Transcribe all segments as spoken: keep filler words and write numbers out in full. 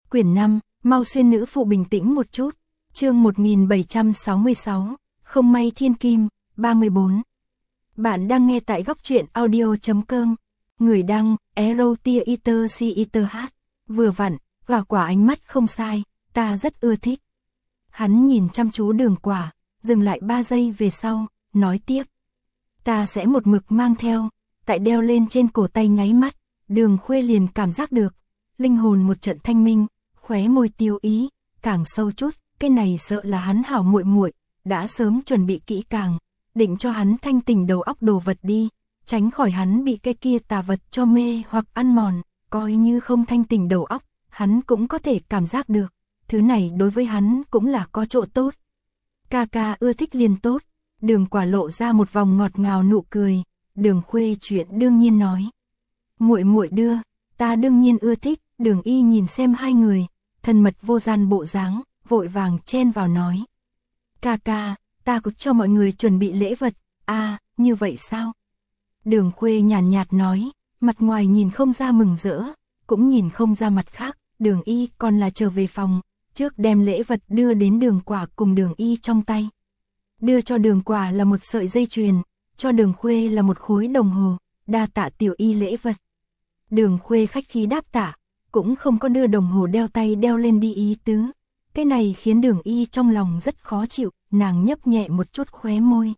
Quyển năm, mau xuyên nữ phụ bình tĩnh một chút. Chương một nghìn bảy trăm sáu mươi sáu, không may thiên kim, ba mươi bốn. Bạn đang nghe tại góc truyện audio.com. Người đăng, Erotia Eater C Eater H. Vừa vặn, gà quả ánh mắt không sai, ta rất ưa thích. Hắn nhìn chăm chú Đường Quả, dừng lại ba giây về sau, nói tiếp. Ta sẽ một mực mang theo, tại đeo lên trên cổ tay nháy mắt, Đường Khuê liền cảm giác được. Linh hồn một trận thanh minh, khóe môi tiêu ý, càng sâu chút, cái này sợ là hắn hảo muội muội, đã sớm chuẩn bị kỹ càng, định cho hắn thanh tỉnh đầu óc đồ vật đi, tránh khỏi hắn bị cái kia tà vật cho mê hoặc ăn mòn, coi như không thanh tỉnh đầu óc, hắn cũng có thể cảm giác được, thứ này đối với hắn cũng là có chỗ tốt. Ca ca ưa thích liền tốt, Đường Quả lộ ra một vòng ngọt ngào nụ cười, Đường Khuê chuyện đương nhiên nói. Muội muội đưa, ta đương nhiên ưa thích. Đường Y nhìn xem hai người, thân mật vô gian bộ dáng, vội vàng chen vào nói. Ca ca, ta cũng cho mọi người chuẩn bị lễ vật, à, như vậy sao? Đường Khuê nhàn nhạt nói, mặt ngoài nhìn không ra mừng rỡ, cũng nhìn không ra mặt khác, Đường Y còn là trở về phòng, trước đem lễ vật đưa đến Đường Quả cùng Đường Y trong tay. Đưa cho Đường Quả là một sợi dây chuyền, cho Đường Khuê là một khối đồng hồ, đa tạ tiểu Y lễ vật. Đường Khuê khách khí đáp tạ, cũng không có đưa đồng hồ đeo tay đeo lên đi ý tứ. Cái này khiến Đường Y trong lòng rất khó chịu, nàng nhấp nhẹ một chút khóe môi.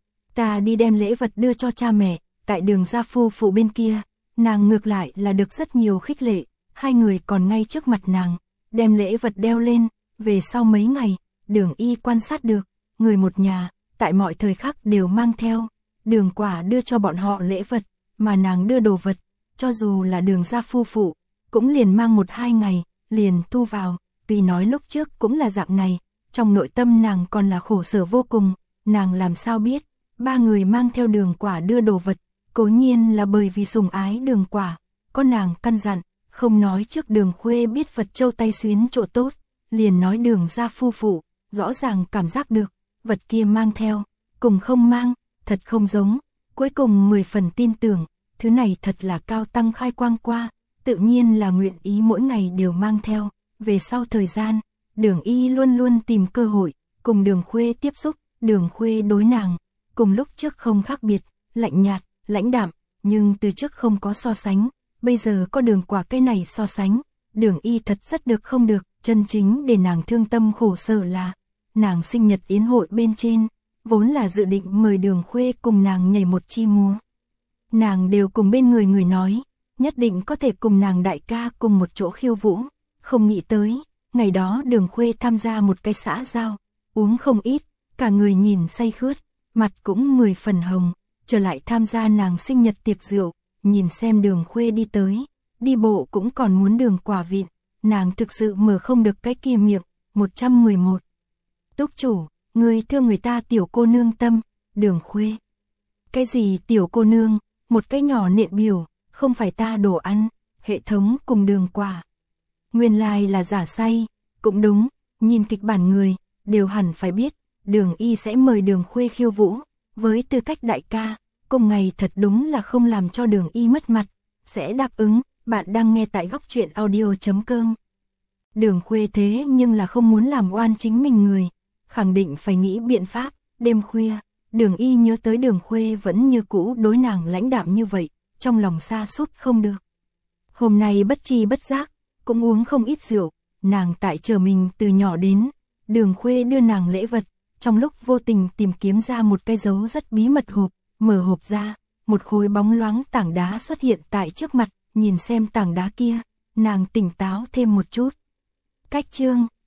Ta đi đem lễ vật đưa cho cha mẹ, tại Đường gia phu phụ bên kia, nàng ngược lại là được rất nhiều khích lệ, hai người còn ngay trước mặt nàng, đem lễ vật đeo lên, về sau mấy ngày, Đường Y quan sát được, người một nhà, tại mọi thời khắc đều mang theo, Đường Quả đưa cho bọn họ lễ vật, mà nàng đưa đồ vật, cho dù là Đường gia phu phụ, cũng liền mang một hai ngày, liền thu vào, tuy nói lúc trước cũng là dạng này, trong nội tâm nàng còn là khổ sở vô cùng, nàng làm sao biết, ba người mang theo Đường Quả đưa đồ vật, cố nhiên là bởi vì sủng ái Đường Quả, có nàng căn dặn, không nói trước Đường Khuê biết vật châu tay xuyến chỗ tốt, liền nói Đường gia phu phụ, rõ ràng cảm giác được, vật kia mang theo, cùng không mang, thật không giống, cuối cùng mười phần tin tưởng, thứ này thật là cao tăng khai quang qua. Tự nhiên là nguyện ý mỗi ngày đều mang theo, về sau thời gian, Đường Y luôn luôn tìm cơ hội, cùng Đường Khuê tiếp xúc, Đường Khuê đối nàng, cùng lúc trước không khác biệt, lạnh nhạt, lãnh đạm, nhưng từ trước không có so sánh, bây giờ có Đường Quả cái này so sánh, Đường Y thật rất được không được, chân chính để nàng thương tâm khổ sở là, nàng sinh nhật yến hội bên trên, vốn là dự định mời Đường Khuê cùng nàng nhảy một chi múa. Nàng đều cùng bên người người nói, nhất định có thể cùng nàng đại ca cùng một chỗ khiêu vũ, không nghĩ tới, ngày đó Đường Khuê tham gia một cái xã giao, uống không ít, cả người nhìn say khướt, mặt cũng mười phần hồng, trở lại tham gia nàng sinh nhật tiệc rượu, nhìn xem Đường Khuê đi tới, đi bộ cũng còn muốn Đường Quả vịn, nàng thực sự mở không được cái kia miệng, một trăm mười một. Túc chủ, người thương người ta tiểu cô nương tâm, Đường Khuê. Cái gì tiểu cô nương, một cái nhỏ nện biểu. Không phải ta đồ ăn, hệ thống cùng Đường Quả. Nguyên lai like là giả say, cũng đúng, nhìn kịch bản người, đều hẳn phải biết, Đường Y sẽ mời Đường Khuê khiêu vũ, với tư cách đại ca, cùng ngày thật đúng là không làm cho Đường Y mất mặt, sẽ đáp ứng, bạn đang nghe tại góc truyện audio.com. Đường Khuê thế nhưng là không muốn làm oan chính mình người, khẳng định phải nghĩ biện pháp, đêm khuya, Đường Y nhớ tới Đường Khuê vẫn như cũ đối nàng lãnh đạm như vậy. Trong lòng xa sút không được. Hôm nay bất chi bất giác, cũng uống không ít rượu, nàng tại chờ mình từ nhỏ đến, Đường Khuê đưa nàng lễ vật, trong lúc vô tình tìm kiếm ra một cái dấu rất bí mật hộp, mở hộp ra, một khối bóng loáng tảng đá xuất hiện tại trước mặt, nhìn xem tảng đá kia, nàng tỉnh táo thêm một chút. Cách chương